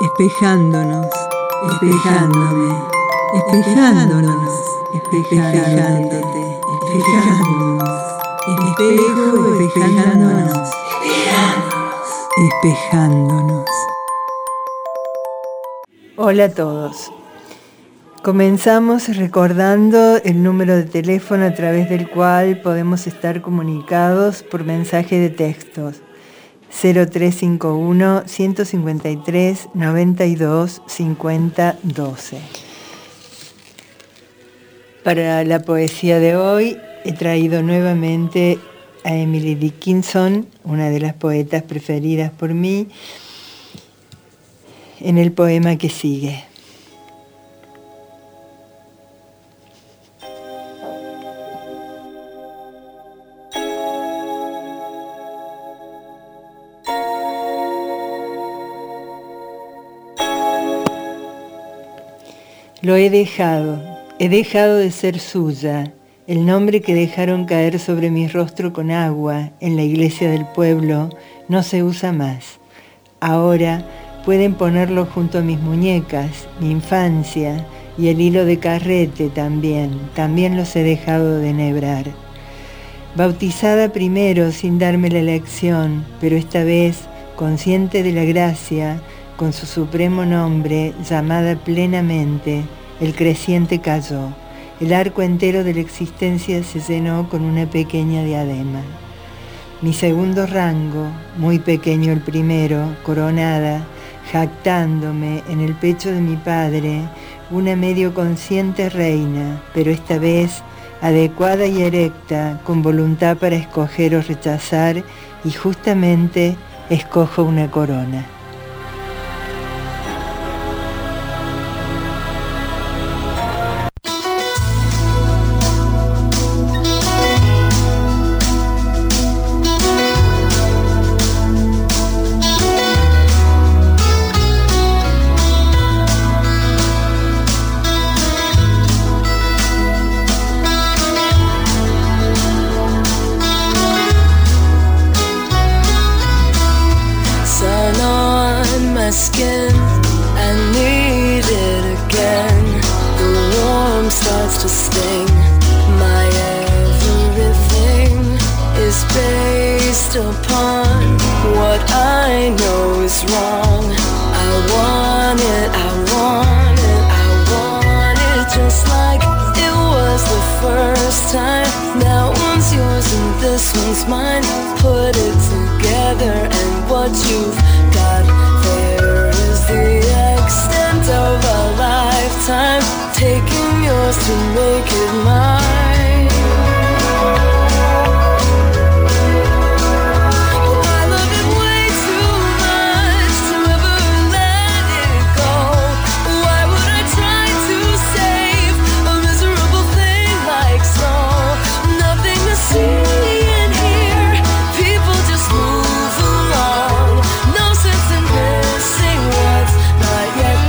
espejándonos, espejándome, espejándonos, espejándote, espejándonos, espejo, espejándonos, espejándonos. Hola a todos. Comenzamos recordando el número de teléfono a través del cual podemos estar comunicados por mensaje de textos. 0351 153 92 50 12. Para la poesía de hoy he traído nuevamente a Emily Dickinson, una de las poetas preferidas por mí, en el poema que sigue. Lo he dejado de ser suya, el nombre que dejaron caer sobre mi rostro con agua en la iglesia del pueblo no se usa más. Ahora pueden ponerlo junto a mis muñecas, mi infancia y el hilo de carrete también los he dejado de enhebrar. Bautizada primero sin darme la elección, pero esta vez consciente de la gracia, con su supremo nombre, llamada plenamente, el creciente cayó. El arco entero de la existencia se llenó con una pequeña diadema. Mi segundo rango, muy pequeño el primero, coronada, jactándome en el pecho de mi padre, una medio consciente reina, pero esta vez adecuada y erecta, con voluntad para escoger o rechazar, y justamente escojo una corona. Skin, I need it again. The warmth starts to sting. My everything is based upon what I know is wrong. I want it, I want it, I want it just like it was the first time. That one's yours and this one's mine. Put it together and what you've got there is the extent of a lifetime, taking yours to make it mine. Oh, I love it way too much to ever let it go. Why would I try to save a miserable thing like snow? Nothing to see in here, people just move along. No sense in missing what's not yet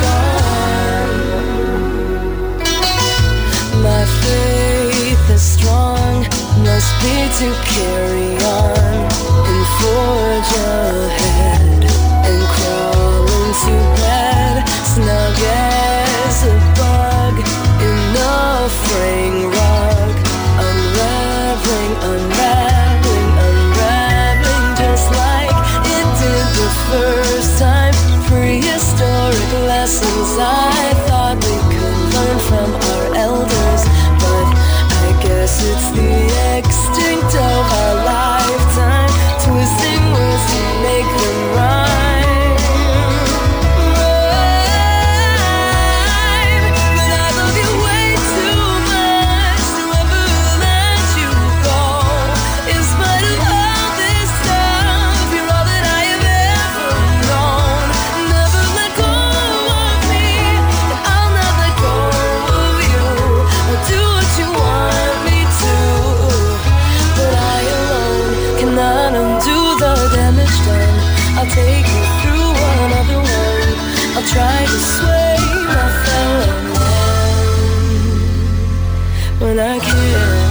gone. My faith is strong, must be to carry on and forge ahead and crawl into bed, snug as a bug in the fraying rug, unraveling, unraveling, unraveling just like it did the first time. Prehistoric lessons I thought we could learn from our elders, but I guess it's the extinct of our lifetime, twisting words to make them rhyme. But I love you way too much to ever let you go. In spite of all this stuff, you're all that I have ever known. Never let go of me, and I'll not let go of you. I'll do what you want me to, but I alone cannot undo the damage done. I'll take you through another one. I'll try to sway my fellow man when I can.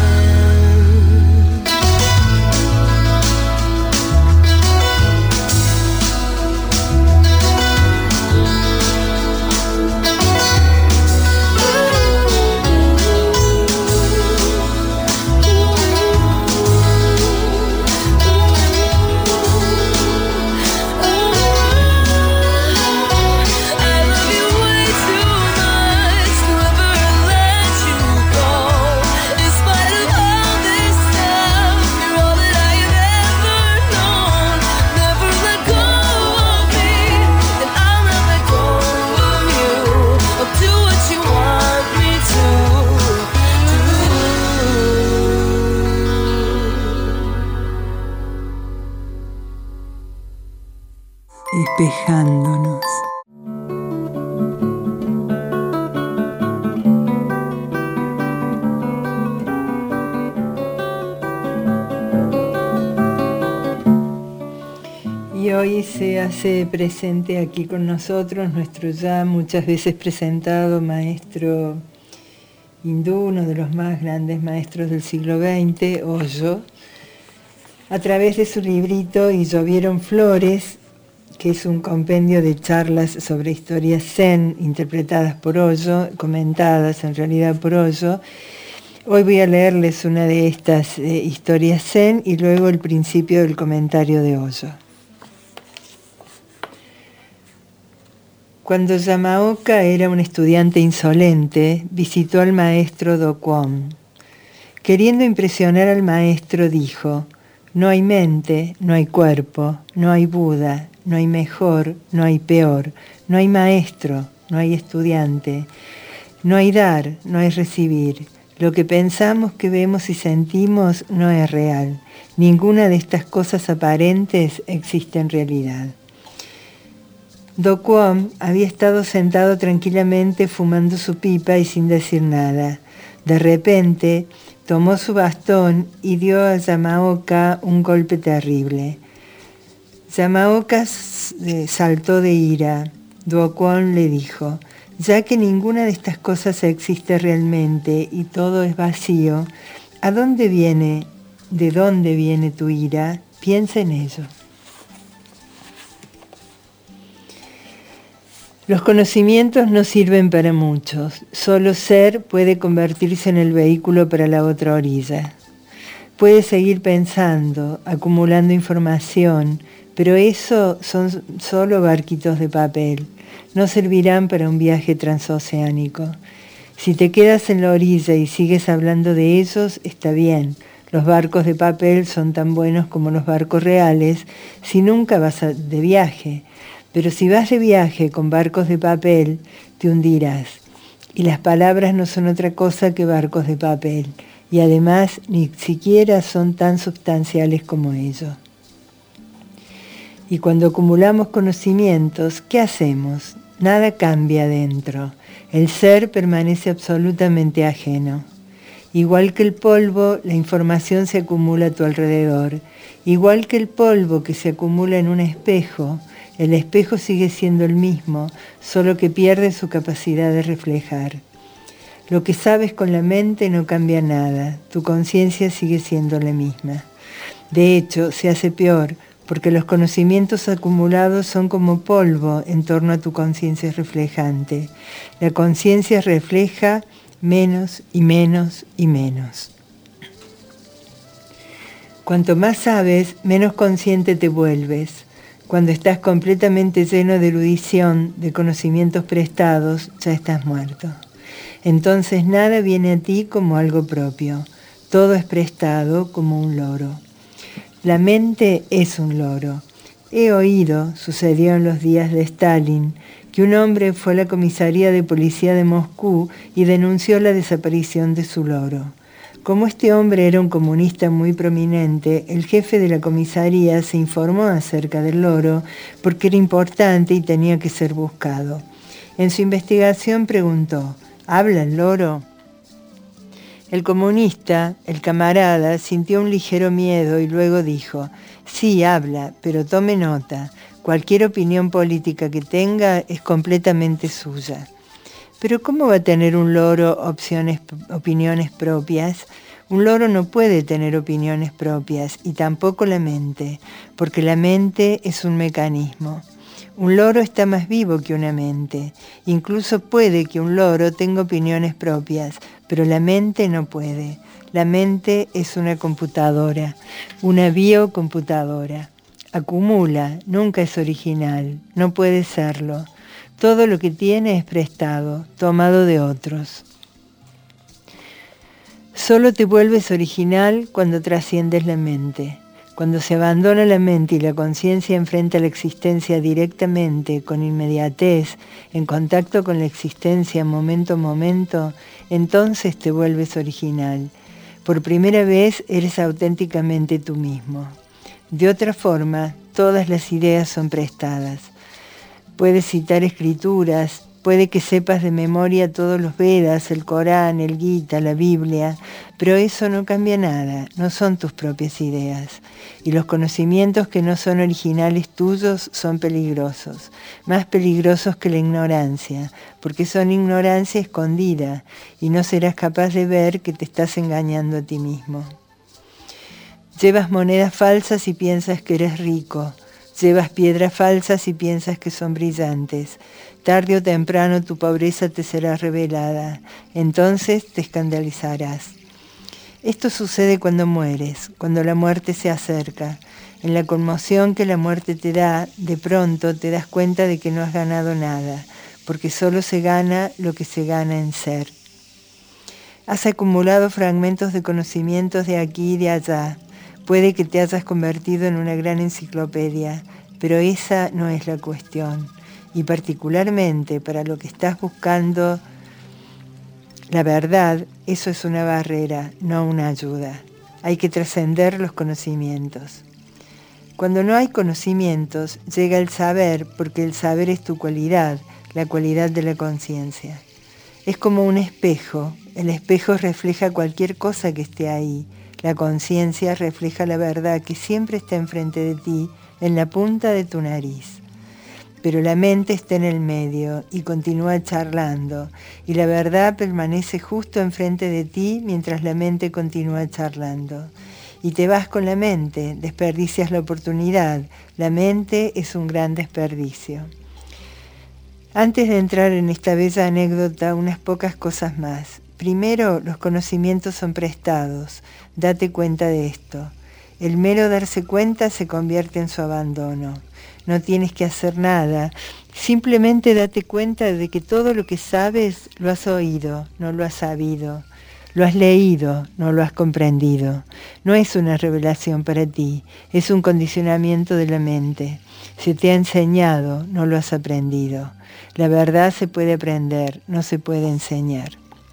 espejándonos. Y hoy se hace presente aquí con nosotros nuestro ya muchas veces presentado maestro hindú, uno de los más grandes maestros del siglo XX, Osho, a través de su librito Y llovieron flores, que es un compendio de charlas sobre historias zen interpretadas por Osho, comentadas en realidad por Osho. Hoy voy a leerles una de estas historias zen y luego el principio del comentario de Osho. Cuando Yamaoka era un estudiante insolente, visitó al maestro Do Kwon. Queriendo impresionar al maestro, dijo: no hay mente, no hay cuerpo, no hay Buda, no hay mejor, no hay peor, no hay maestro, no hay estudiante, no hay dar, no hay recibir. Lo que pensamos, que vemos y sentimos no es real. Ninguna de estas cosas aparentes existe en realidad. Do Kwon había estado sentado tranquilamente fumando su pipa y sin decir nada. De repente, tomó su bastón y dio a Yamaoka un golpe terrible. Yamaoka saltó de ira. Do Kwon le dijo: ya que ninguna de estas cosas existe realmente y todo es vacío, ¿de dónde viene tu ira? Piensa en ello. Los conocimientos no sirven para muchos. Solo ser puede convertirse en el vehículo para la otra orilla. Puedes seguir pensando, acumulando información, pero eso son solo barquitos de papel. No servirán para un viaje transoceánico. Si te quedas en la orilla y sigues hablando de ellos, está bien. Los barcos de papel son tan buenos como los barcos reales si nunca vas de viaje. Pero si vas de viaje con barcos de papel, te hundirás. Y las palabras no son otra cosa que barcos de papel. Y además ni siquiera son tan sustanciales como ellos. Y cuando acumulamos conocimientos, ¿qué hacemos? Nada cambia dentro. El ser permanece absolutamente ajeno. Igual que el polvo, la información se acumula a tu alrededor. Igual que el polvo que se acumula en un espejo, el espejo sigue siendo el mismo, solo que pierde su capacidad de reflejar. Lo que sabes con la mente no cambia nada, tu conciencia sigue siendo la misma. De hecho, se hace peor, porque los conocimientos acumulados son como polvo en torno a tu conciencia reflejante. La conciencia refleja menos y menos y menos. Cuanto más sabes, menos consciente te vuelves. Cuando estás completamente lleno de erudición, de conocimientos prestados, ya estás muerto. Entonces nada viene a ti como algo propio. Todo es prestado como un loro. La mente es un loro. He oído, sucedió en los días de Stalin, que un hombre fue a la comisaría de policía de Moscú y denunció la desaparición de su loro. Como este hombre era un comunista muy prominente, el jefe de la comisaría se informó acerca del loro porque era importante y tenía que ser buscado. En su investigación preguntó: ¿habla el loro? El comunista, el camarada, sintió un ligero miedo y luego dijo: sí, habla, pero tome nota. Cualquier opinión política que tenga es completamente suya. Pero ¿cómo va a tener un loro opiniones propias? Un loro no puede tener opiniones propias y tampoco la mente, porque la mente es un mecanismo. Un loro está más vivo que una mente. Incluso puede que un loro tenga opiniones propias, pero la mente no puede. La mente es una computadora, una biocomputadora. Acumula, nunca es original, no puede serlo. Todo lo que tiene es prestado, tomado de otros. Solo te vuelves original cuando trasciendes la mente. Cuando se abandona la mente y la conciencia enfrenta la existencia directamente, con inmediatez, en contacto con la existencia momento a momento, entonces te vuelves original. Por primera vez eres auténticamente tú mismo. De otra forma, todas las ideas son prestadas. Puedes citar escrituras, puede que sepas de memoria todos los Vedas, el Corán, el Gita, la Biblia, pero eso no cambia nada, no son tus propias ideas. Y los conocimientos que no son originales tuyos son peligrosos, más peligrosos que la ignorancia, porque son ignorancia escondida y no serás capaz de ver que te estás engañando a ti mismo. Llevas monedas falsas y piensas que eres rico. Llevas piedras falsas y piensas que son brillantes. Tarde o temprano tu pobreza te será revelada. Entonces te escandalizarás. Esto sucede cuando mueres, cuando la muerte se acerca. En la conmoción que la muerte te da, de pronto te das cuenta de que no has ganado nada, porque solo se gana lo que se gana en ser. Has acumulado fragmentos de conocimientos de aquí y de allá. Puede que te hayas convertido en una gran enciclopedia, pero esa no es la cuestión. Y particularmente para lo que estás buscando, la verdad, eso es una barrera, no una ayuda. Hay que trascender los conocimientos. Cuando no hay conocimientos, llega el saber, porque el saber es tu cualidad, la cualidad de la conciencia. Es como un espejo. El espejo refleja cualquier cosa que esté ahí. La conciencia refleja la verdad que siempre está enfrente de ti, en la punta de tu nariz. Pero la mente está en el medio y continúa charlando, y la verdad permanece justo enfrente de ti mientras la mente continúa charlando. Y te vas con la mente, desperdicias la oportunidad. La mente es un gran desperdicio. Antes de entrar en esta bella anécdota, unas pocas cosas más. Primero, los conocimientos son prestados. Date cuenta de esto. El mero darse cuenta se convierte en su abandono. No tienes que hacer nada. Simplemente date cuenta de que todo lo que sabes lo has oído, no lo has sabido. Lo has leído, no lo has comprendido. No es una revelación para ti, es un condicionamiento de la mente. Se te ha enseñado, no lo has aprendido. La verdad se puede aprender, no se puede enseñar.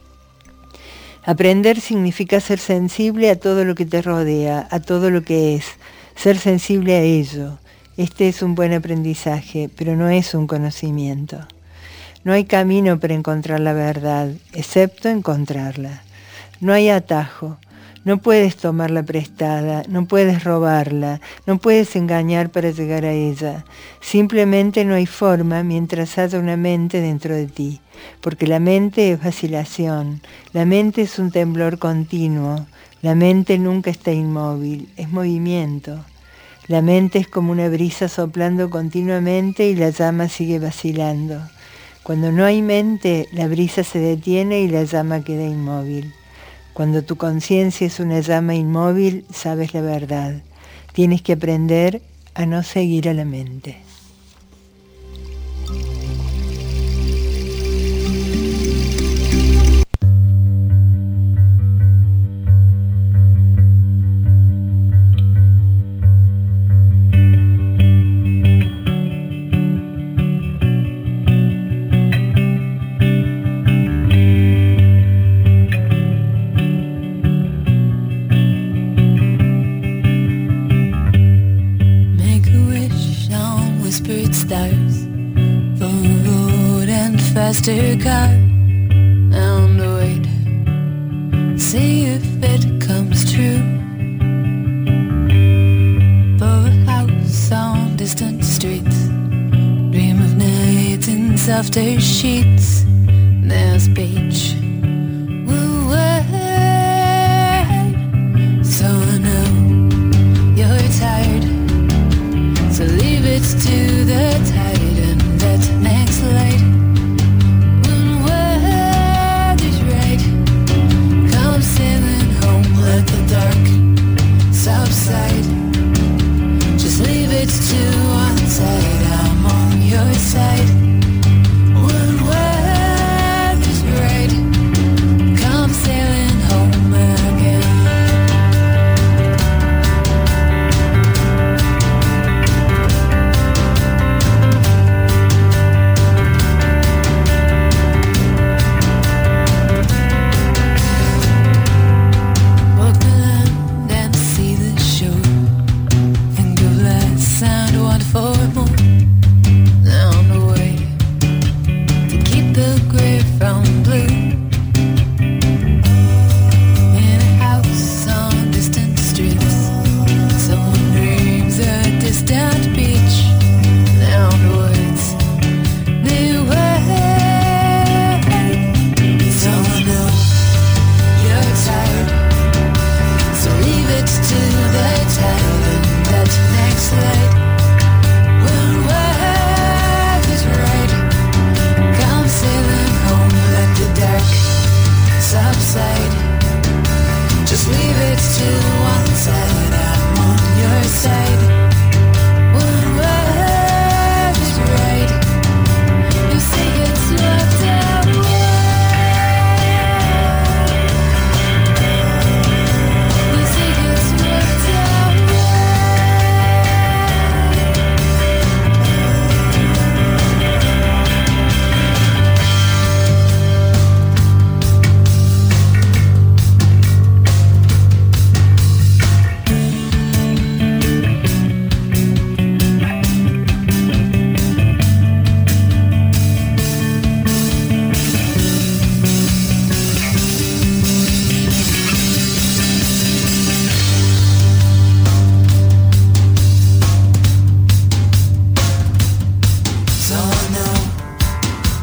Aprender significa ser sensible a todo lo que te rodea, a todo lo que es, ser sensible a ello. Este es un buen aprendizaje, pero no es un conocimiento. No hay camino para encontrar la verdad, excepto encontrarla. No hay atajo. No puedes tomarla prestada, no puedes robarla, no puedes engañar para llegar a ella. Simplemente no hay forma mientras haya una mente dentro de ti, porque la mente es vacilación, la mente es un temblor continuo, la mente nunca está inmóvil, es movimiento. La mente es como una brisa soplando continuamente y la llama sigue vacilando. Cuando no hay mente, la brisa se detiene y la llama queda inmóvil. Cuando tu conciencia es una llama inmóvil, sabes la verdad. Tienes que aprender a no seguir a la mente. Faster car down the road, see if it comes true. For a house on distant streets, dream of nights in softer sheets. There's beach, we'll wait. So I know you're tired, so leave it to the tide and that next light. Let the dark subside. Just leave it to one side. I'm on your side. When weather's right, come sailing home again. For more down the way.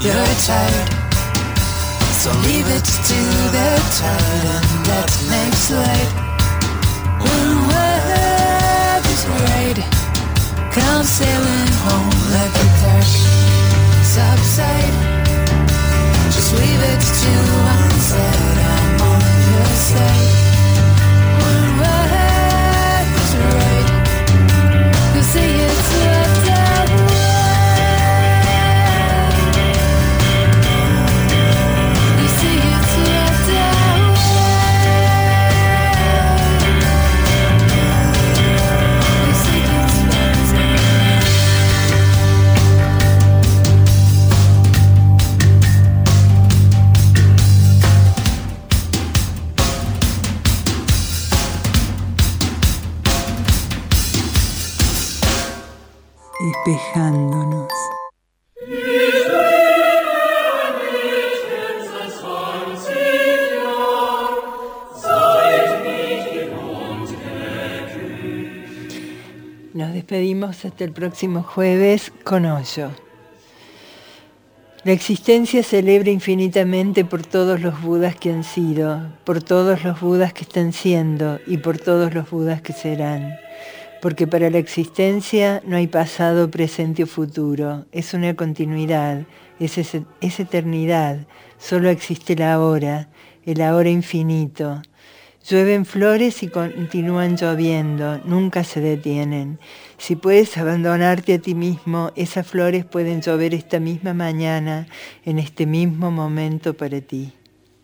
you're tired. So leave it to the tide and that makes light. One word is right. Come sailing home like a dark subside. Just leave it to one side, I'm on your side. One word is right. You say it's left out. You say it's left out. You say it's left out. Espejándonos. Nos despedimos hasta el próximo jueves con Hoyo. La existencia celebra infinitamente por todos los Budas que han sido, por todos los Budas que están siendo y por todos los Budas que serán. Porque para la existencia no hay pasado, presente o futuro, es una continuidad, es eternidad, solo existe el ahora infinito. Llueven flores y continúan lloviendo, nunca se detienen. Si puedes abandonarte a ti mismo, esas flores pueden llover esta misma mañana, en este mismo momento para ti.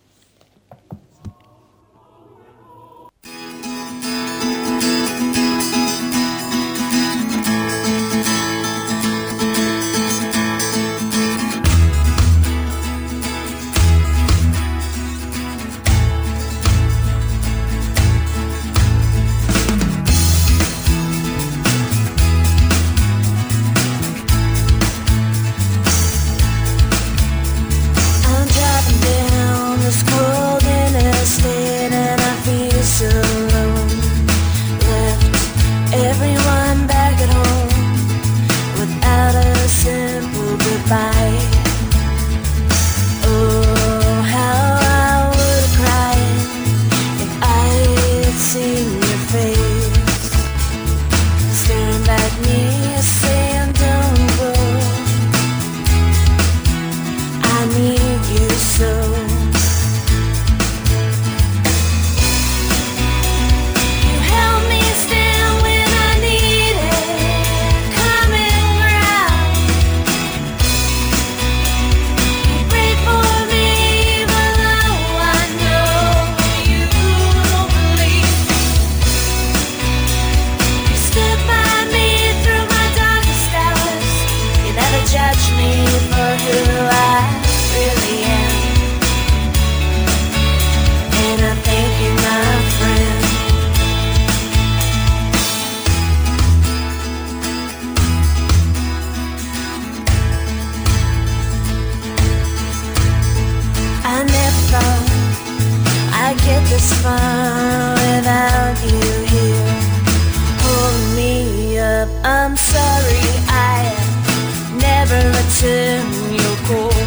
this far without you here. Hold me up, I'm sorry I never returned your call.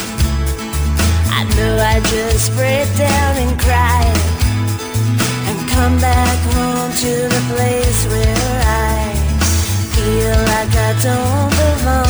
I know I just break down and cry and come back home to the place where I feel like I don't belong.